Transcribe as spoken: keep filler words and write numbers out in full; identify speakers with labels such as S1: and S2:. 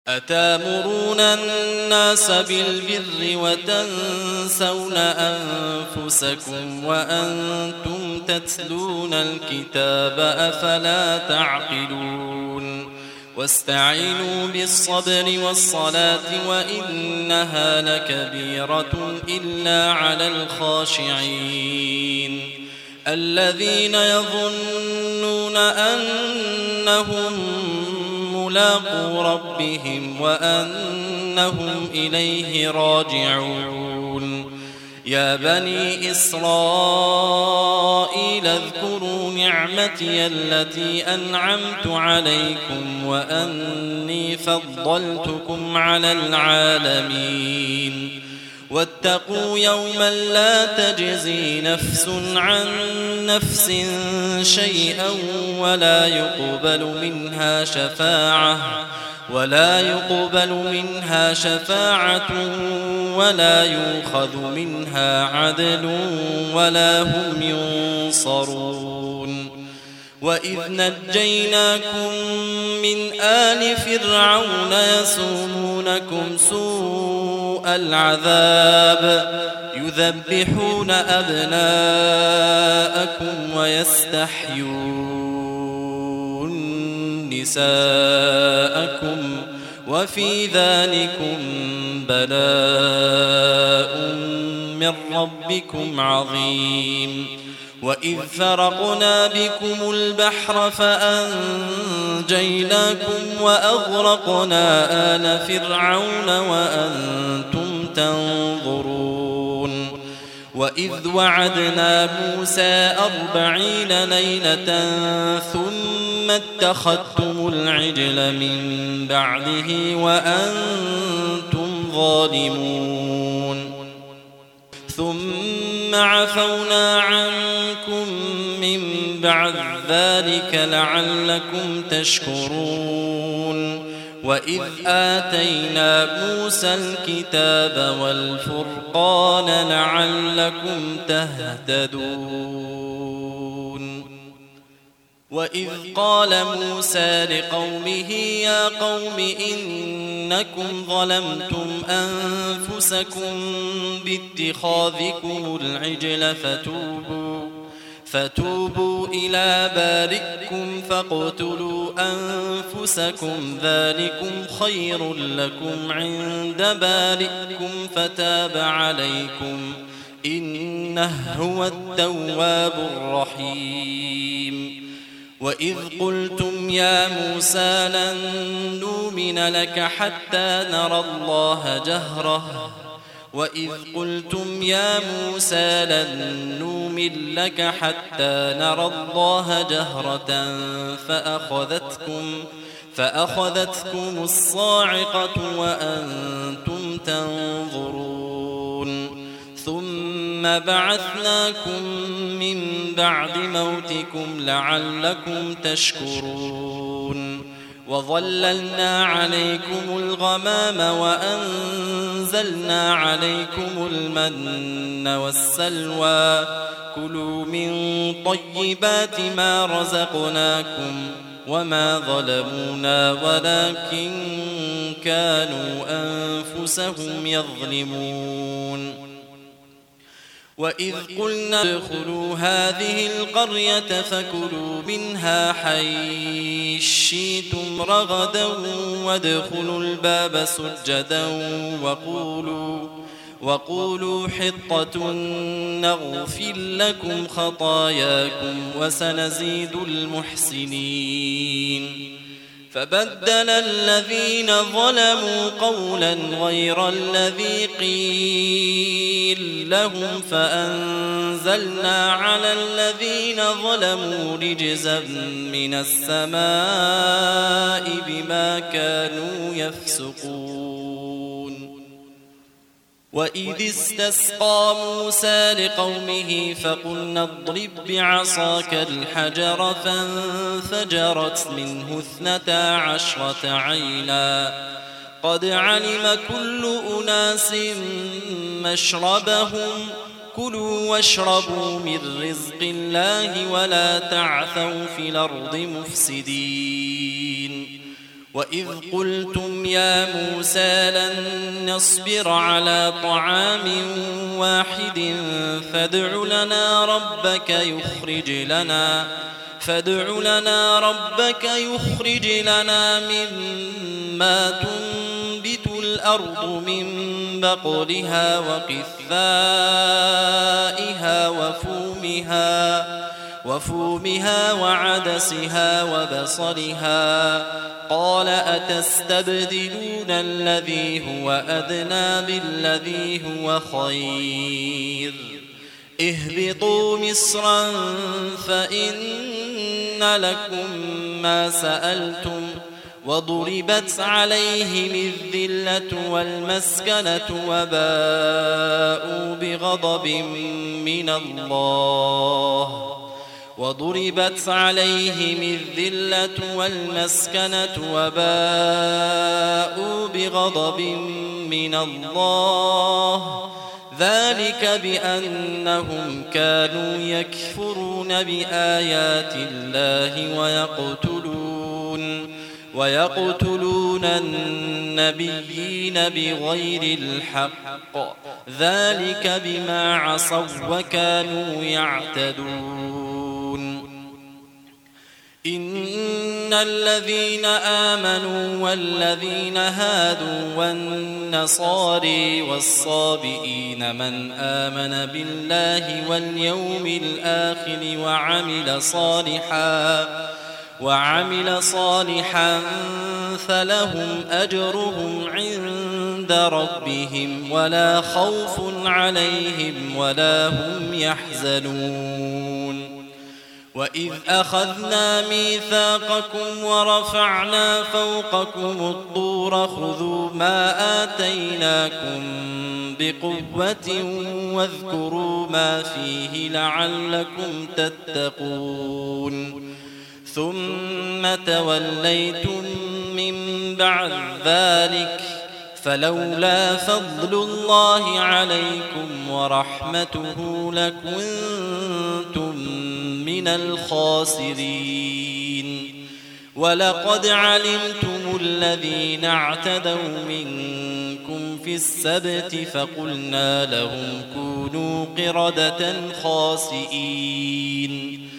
S1: أتامرون الناس بالبر وتنسون أنفسكم وأنتم تتلون الكتاب أفلا تعقلون واستعينوا بالصبر والصلاة وإنها لكبيرة إلا على الخاشعين الذين يظنون أنهم ملاقو ربهم وأنهم إليه راجعون يا بني إسرائيل اذكروا نعمتي التي أنعمت عليكم وأني فضلتكم على العالمين واتقوا يوما لا تجزي نفس عن نفس شيئا ولا يقبل منها شفاعة ولا يقبل منها شفاعة ولا يؤخذ منها عدل ولا هم ينصرون وإذ نجيناكم من آل فرعون يسومونكم سوء العذاب يذبحون أبناءكم ويستحيون نساءكم وفي ذلكم بلاء من ربكم عظيم وإذ فرقنا بكم البحر فأنجيناكم وأغرقنا آل فرعون وأنتم تنظرون وإذ وعدنا موسى أربعين ليلة ثم اتخذتم العجل من بعده وأنتم ظالمون ثم عفونا عنكم من بعد ذلك لعلكم تشكرون وإذ آتينا موسى الكتاب والفرقان لعلكم تهتدون وإذ قال موسى لقومه يا قوم إنكم ظلمتم أنفسكم باتخاذكم العجل فتوبوا فتوبوا إلى بارئكم فاقتلوا أنفسكم ذلكم خير لكم عند بارئكم فتاب عليكم إنه هو التواب الرحيم وإذ قلتم يا موسى لن نؤمن لك حتى نرى الله جهرة وإذ قلتم يا موسى لن نؤمن لك حتى نرى الله جهرة فأخذتكم فأخذتكم الصاعقة وأنتم تنظرون ثم بعثناكم من بعد موتكم لعلكم تشكرون وظللنا عليكم الغمام وأنزلنا عليكم المن والسلوى كلوا من طيبات ما رزقناكم وما ظلمونا ولكن كانوا أنفسهم يظلمون وإذ قلنا ادخلوا هذه القرية فكلوا منها حيث شئتم رغدا وادخلوا الباب سجدا وقولوا وقولوا حطة نغفر لكم خطاياكم وسنزيد المحسنين فبدل الذين ظلموا قولا غير الذي قيل لهم فأنزلنا على الذين ظلموا رجزا من السماء بما كانوا يفسقون وإذ استسقى موسى لقومه فقلنا اضرب بعصاك الحجر فانفجرت منه اثنتا عشرة عينا قد علم كل أناس مشربهم كلوا واشربوا من رزق الله ولا تعثوا في الأرض مفسدين وإذ قلتم يا موسى لن نصبر على طعام واحد فادع لنا ربك يخرج لنا فادع لنا ربك يخرج لنا مما تنبت الأرض من بقلها وقثائها وفومها وفومها وعدسها وبصلها قال أتستبدلون الذي هو أدنى بالذي هو خير اهبطوا مصرا فإن لكم ما سألتم وضربت عليهم الذلة والمسكنة وباءوا بغضب من الله وضربت عليهم الذلة والمسكنة وباءوا بغضب من الله ذلك بأنهم كانوا يكفرون بآيات الله ويقتلون ويقتلون النبيين بغير الحق ذلك بما عصوا وكانوا يعتدون إن الذين آمنوا والذين هادوا والنصاري والصابئين من آمن بالله واليوم الآخر وعمل صالحا وعمل صالحا فلهم أجرهم عند ربهم ولا خوف عليهم ولا هم يحزنون وإذ أخذنا ميثاقكم ورفعنا فوقكم الطور خذوا ما آتيناكم بقوة واذكروا ما فيه لعلكم تتقون ثم توليتم من بعد ذلك فلولا فضل الله عليكم ورحمته لكنتم من الخاسرين ولقد علمتم الذين اعتدوا منكم في السبت فقلنا لهم كونوا قردة خاسئين